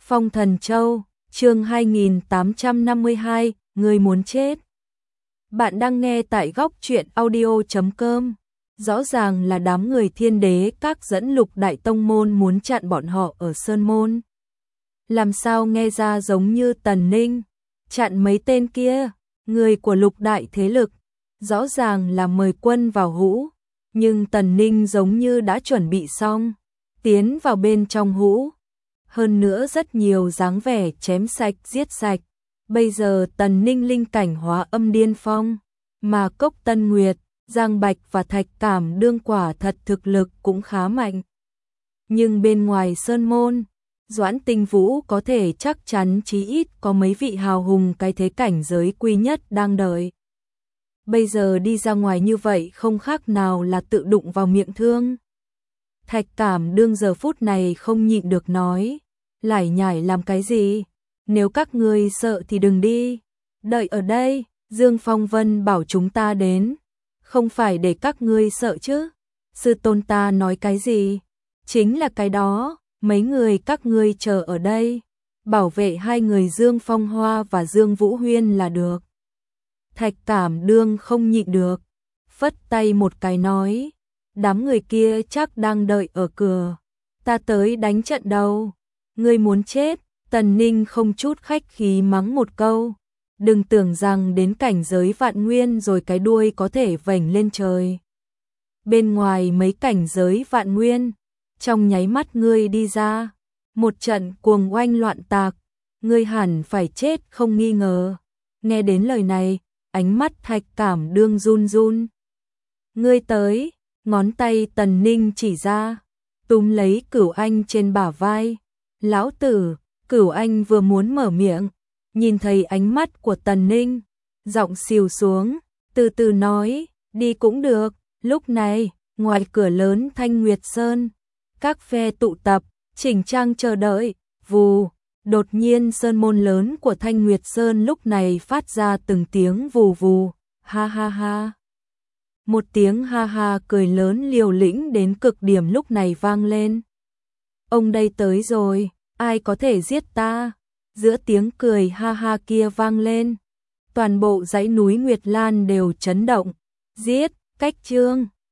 Phong Thần Châu, chương 2852, người muốn chết. Bạn đang nghe tại góc truyện audio.com. Rõ ràng là đám người Thiên Đế các dẫn Lục Đại Tông môn muốn chặn bọn họ ở Sơn Môn. Làm sao nghe ra giống như Tần Ninh, chặn mấy tên kia, người của Lục Đại thế lực, rõ ràng là mời quân vào hũ, nhưng Tần Ninh giống như đã chuẩn bị xong, tiến vào bên trong hũ. Hơn nữa rất nhiều dáng vẻ chém sạch giết sạch. Bây giờ Tần Ninh linh cảnh hóa âm điên phong, mà Cốc Tân Nguyệt, Giang Bạch và Thạch Cảm đương quả thật thực lực cũng khá mạnh. Nhưng bên ngoài Sơn Môn, Doãn Tinh Vũ có thể chắc chắn chí ít có mấy vị hào hùng cái thế cảnh giới quý nhất đang đợi. Bây giờ đi ra ngoài như vậy không khác nào là tự đụng vào miệng thương. Thạch Cảm đương giờ phút này không nhịn được nói, lải nhải làm cái gì, nếu các ngươi sợ thì đừng đi, đợi ở đây, Dương Phong Vân bảo chúng ta đến, không phải để các ngươi sợ chứ, sư tôn ta nói cái gì, chính là cái đó, mấy người các ngươi chờ ở đây, bảo vệ hai người Dương Phong Hoa và Dương Vũ Huyên là được. Thạch Cảm đương không nhịn được, phất tay một cái nói, đám người kia chắc đang đợi ở cửa, ta tới đánh trận đầu, ngươi muốn chết. Tần Ninh không chút khách khí mắng một câu, đừng tưởng rằng đến cảnh giới vạn nguyên rồi cái đuôi có thể vểnh lên trời. Bên ngoài mấy cảnh giới vạn nguyên, trong nháy mắt ngươi đi ra, một trận cuồng oanh loạn tạc, ngươi hẳn phải chết không nghi ngờ. Nghe đến lời này, ánh mắt Thạch Cảm đương run run. Ngươi tới, ngón tay Tần Ninh chỉ ra, túm lấy Cửu Anh trên bả vai, lão tử. Cửu Anh vừa muốn mở miệng, nhìn thấy ánh mắt của Tần Ninh, giọng xìu xuống, từ từ nói, đi cũng được. Lúc này, ngoài cửa lớn Thanh Nguyệt Sơn, các phe tụ tập, chỉnh trang chờ đợi, vù, đột nhiên sơn môn lớn của Thanh Nguyệt Sơn lúc này phát ra từng tiếng vù vù, ha ha ha. Một tiếng ha ha cười lớn liều lĩnh đến cực điểm lúc này vang lên. Ông đây tới rồi. Ai có thể giết ta? Giữa tiếng cười ha ha kia vang lên, toàn bộ dãy núi Nguyệt Lan đều chấn động. Giết, Cách Chương.